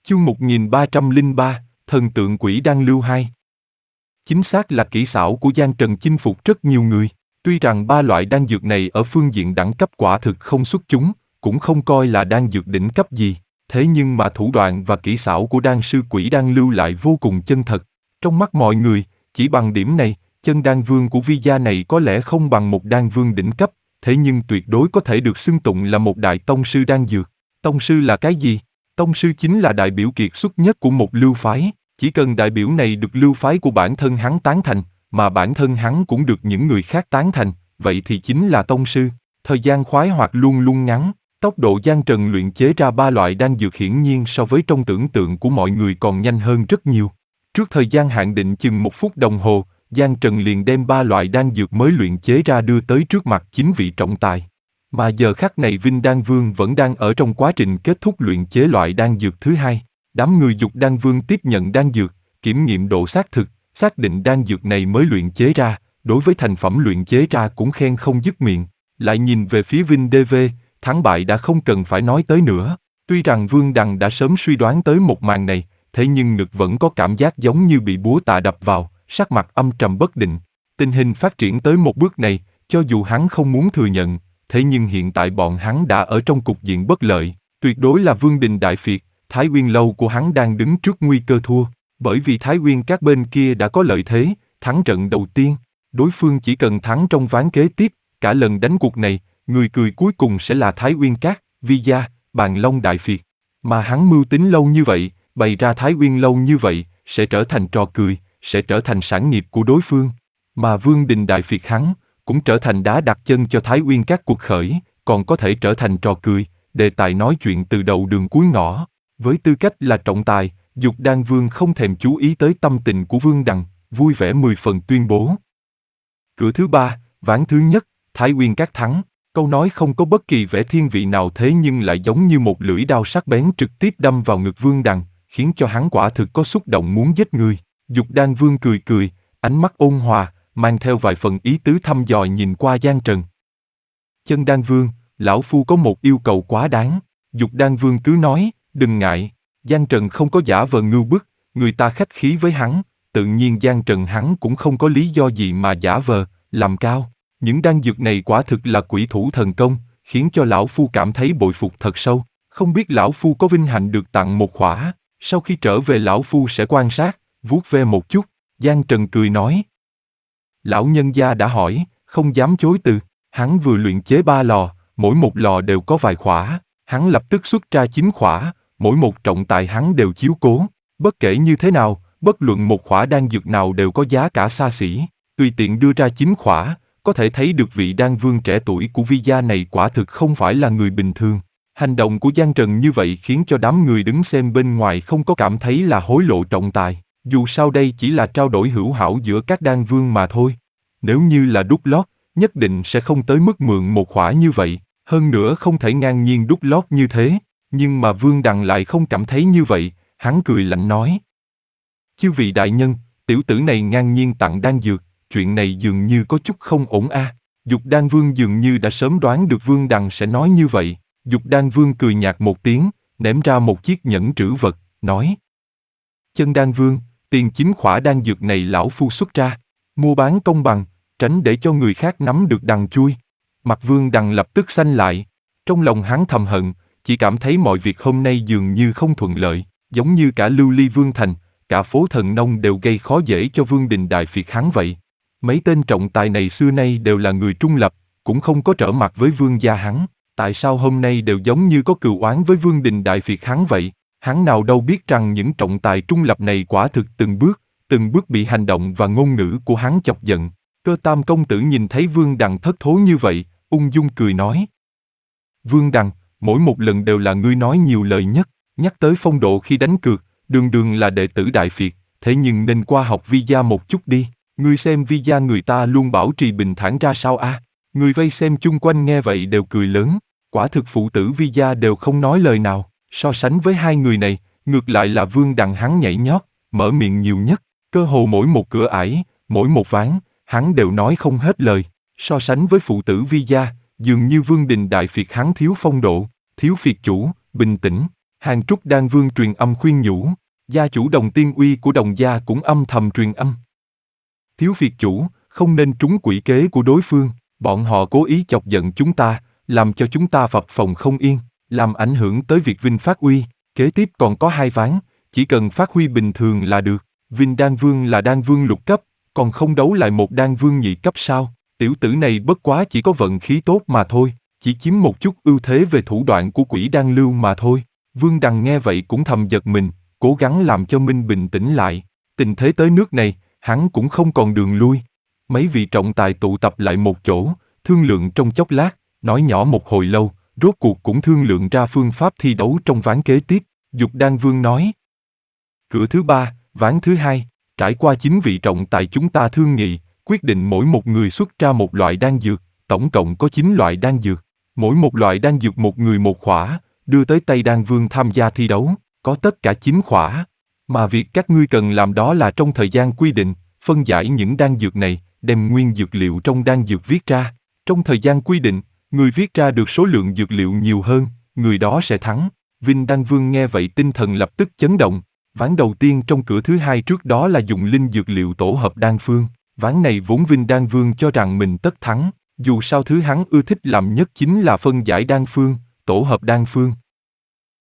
Chương 1303, Thần tượng quỷ đan lưu 2. Chính xác là kỹ xảo của Giang Trần chinh phục rất nhiều người. Tuy rằng ba loại đan dược này ở phương diện đẳng cấp quả thực không xuất chúng, cũng không coi là đan dược đỉnh cấp gì, thế nhưng mà thủ đoạn và kỹ xảo của đan sư quỷ đan lưu lại vô cùng chân thật. Trong mắt mọi người, chỉ bằng điểm này, chân đan vương của Vi gia này có lẽ không bằng một đan vương đỉnh cấp, thế nhưng tuyệt đối có thể được xưng tụng là một đại tông sư đan dược. Tông sư là cái gì? Tông sư chính là đại biểu kiệt xuất nhất của một lưu phái, chỉ cần đại biểu này được lưu phái của bản thân hắn tán thành, mà bản thân hắn cũng được những người khác tán thành, vậy thì chính là tông sư. Thời gian khoái hoạt luôn luôn ngắn, tốc độ Giang Trần luyện chế ra ba loại đan dược hiển nhiên so với trong tưởng tượng của mọi người còn nhanh hơn rất nhiều. Trước thời gian hạn định chừng 1 phút đồng hồ, Giang Trần liền đem ba loại đan dược mới luyện chế ra đưa tới trước mặt 9 vị trọng tài. Mà giờ khắc này Vinh Đan Vương vẫn đang ở trong quá trình kết thúc luyện chế loại đan dược thứ hai. Đám người Dục Đan Vương tiếp nhận đan dược, kiểm nghiệm độ xác thực, xác định đan dược này mới luyện chế ra, đối với thành phẩm luyện chế ra cũng khen không dứt miệng. Lại nhìn về phía Vinh DV, thắng bại đã không cần phải nói tới nữa. Tuy rằng Vương Đằng đã sớm suy đoán tới một màn này, thế nhưng ngực vẫn có cảm giác giống như bị búa tạ đập vào, sắc mặt âm trầm bất định. Tình hình phát triển tới một bước này, cho dù hắn không muốn thừa nhận, thế nhưng hiện tại bọn hắn đã ở trong cục diện bất lợi, tuyệt đối là Vương Đình đại phiệt, Thái Uyên lâu của hắn đang đứng trước nguy cơ thua, bởi vì Thái Uyên các bên kia đã có lợi thế, thắng trận đầu tiên, đối phương chỉ cần thắng trong ván kế tiếp, cả lần đánh cuộc này, người cười cuối cùng sẽ là Thái Uyên các, Vi gia, Bàn Long đại phiệt, mà hắn mưu tính lâu như vậy, bày ra Thái Uyên lâu như vậy, sẽ trở thành trò cười, sẽ trở thành sản nghiệp của đối phương, mà Vương Đình đại phiệt hắn cũng trở thành đá đặt chân cho Thái Uyên các cuộc khởi, còn có thể trở thành trò cười, đề tài nói chuyện từ đầu đường cuối ngõ. Với tư cách là trọng tài, Dục Đan Vương không thèm chú ý tới tâm tình của Vương Đằng, vui vẻ 10 phần tuyên bố. Cửa thứ ba, ván thứ nhất, Thái Uyên các thắng. Câu nói không có bất kỳ vẻ thiên vị nào thế nhưng lại giống như một lưỡi dao sắc bén trực tiếp đâm vào ngực Vương Đằng, khiến cho hắn quả thực có xúc động muốn giết người. Dục Đan Vương cười cười, ánh mắt ôn hòa, mang theo vài phần ý tứ thăm dò nhìn qua Giang Trần. Chân Đan Vương, lão phu có một yêu cầu quá đáng. Dục Đan Vương cứ nói, đừng ngại. Giang Trần không có giả vờ ngưu bức, người ta khách khí với hắn, tự nhiên Giang Trần hắn cũng không có lý do gì mà giả vờ, làm cao. Những đan dược này quả thực là quỷ thủ thần công, khiến cho lão phu cảm thấy bội phục thật sâu. Không biết lão phu có vinh hạnh được tặng một khỏa, sau khi trở về lão phu sẽ quan sát, vuốt ve một chút. Giang Trần cười nói. Lão nhân gia đã hỏi, không dám chối từ. Hắn vừa luyện chế 3 lò, mỗi một lò đều có vài khỏa. Hắn lập tức xuất ra 9 khỏa, mỗi một trọng tài hắn đều chiếu cố. Bất kể như thế nào, bất luận một khỏa đan dược nào đều có giá cả xa xỉ. Tùy tiện đưa ra 9 khỏa, có thể thấy được vị đan vương trẻ tuổi của Vi gia này quả thực không phải là người bình thường. Hành động của Giang Trần như vậy khiến cho đám người đứng xem bên ngoài không có cảm thấy là hối lộ trọng tài. Dù sao đây chỉ là trao đổi hữu hảo giữa các đan vương mà thôi. Nếu như là đút lót, nhất định sẽ không tới mức mượn một khỏa như vậy, hơn nữa không thể ngang nhiên đút lót như thế. Nhưng mà Vương Đằng lại không cảm thấy như vậy, hắn cười lạnh nói. Chư vị đại nhân, tiểu tử này ngang nhiên tặng đan dược, chuyện này dường như có chút không ổn a. Dục Đan Vương dường như đã sớm đoán được Vương Đằng sẽ nói như vậy. Dục Đan Vương cười nhạt một tiếng, ném ra một chiếc nhẫn trữ vật, nói. Chân Đan Vương, tiền 9 khỏa đan dược này lão phu xuất ra, mua bán công bằng, tránh để cho người khác nắm được đằng chui. Mặt Vương Đằng lập tức xanh lại, trong lòng hắn thầm hận, chỉ cảm thấy mọi việc hôm nay dường như không thuận lợi, giống như cả Lưu Ly Vương Thành, cả phố Thần Nông đều gây khó dễ cho Vương Đình đại phiệt hắn vậy. Mấy tên trọng tài này xưa nay đều là người trung lập, cũng không có trở mặt với Vương gia hắn, tại sao hôm nay đều giống như có cừu oán với Vương Đình đại phiệt hắn vậy? Hắn nào đâu biết rằng những trọng tài trung lập này quả thực từng bước bị hành động và ngôn ngữ của hắn chọc giận. Cơ Tam công tử nhìn thấy Vương Đằng thất thố như vậy, ung dung cười nói. Vương Đằng, mỗi một lần đều là ngươi nói nhiều lời nhất, nhắc tới phong độ khi đánh cược, đường đường là đệ tử đại phiệt, thế nhưng nên qua học Vi gia một chút đi, ngươi xem Vi gia người ta luôn bảo trì bình thản ra sao a? Người vây xem chung quanh nghe vậy đều cười lớn, quả thực phụ tử Vi gia đều không nói lời nào, so sánh với hai người này, ngược lại là Vương Đằng hắn nhảy nhót, mở miệng nhiều nhất, cơ hồ mỗi một cửa ải, mỗi một ván, hắn đều nói không hết lời, so sánh với phụ tử Vi gia, dường như Vương Đình đại phiệt hắn thiếu phong độ, thiếu phiệt chủ, bình tĩnh, Hàng Trúc Đan Vương truyền âm khuyên nhủ, gia chủ Đồng Tiên Uy của Đồng gia cũng âm thầm truyền âm. Thiếu Việt chủ, không nên trúng quỷ kế của đối phương, bọn họ cố ý chọc giận chúng ta, làm cho chúng ta phập phồng không yên, làm ảnh hưởng tới việc Vinh phát uy, kế tiếp còn có 2 ván, chỉ cần phát huy bình thường là được. Vinh Đan Vương là Đan Vương lục cấp, còn không đấu lại một Đan Vương nhị cấp sao? Tiểu tử này bất quá chỉ có vận khí tốt mà thôi, chỉ chiếm một chút ưu thế về thủ đoạn của quỷ đan lưu mà thôi. Vương Đằng nghe vậy cũng thầm giật mình, cố gắng làm cho Minh bình tĩnh lại. Tình thế tới nước này, hắn cũng không còn đường lui. Mấy vị trọng tài tụ tập lại một chỗ, thương lượng trong chốc lát, nói nhỏ một hồi lâu, rốt cuộc cũng thương lượng ra phương pháp thi đấu trong ván kế tiếp. Dục Đan Vương nói: cửa thứ 3, ván thứ 2, trải qua 9 vị trọng tài chúng ta thương nghị, quyết định mỗi một người xuất ra một loại đan dược, tổng cộng có 9 loại đan dược. Mỗi một loại đan dược một người một khỏa, đưa tới tay Đan Vương tham gia thi đấu, có tất cả 9 khỏa. Mà việc các ngươi cần làm đó là trong thời gian quy định, phân giải những đan dược này, đem nguyên dược liệu trong đan dược viết ra. Trong thời gian quy định, người viết ra được số lượng dược liệu nhiều hơn, người đó sẽ thắng. Vinh Đan Vương nghe vậy tinh thần lập tức chấn động. Ván đầu tiên trong cửa thứ 2 trước đó là dùng linh dược liệu tổ hợp đan phương. Ván này vốn Vinh Đan Vương cho rằng mình tất thắng, dù sao thứ hắn ưa thích làm nhất chính là phân giải đan phương, tổ hợp đan phương.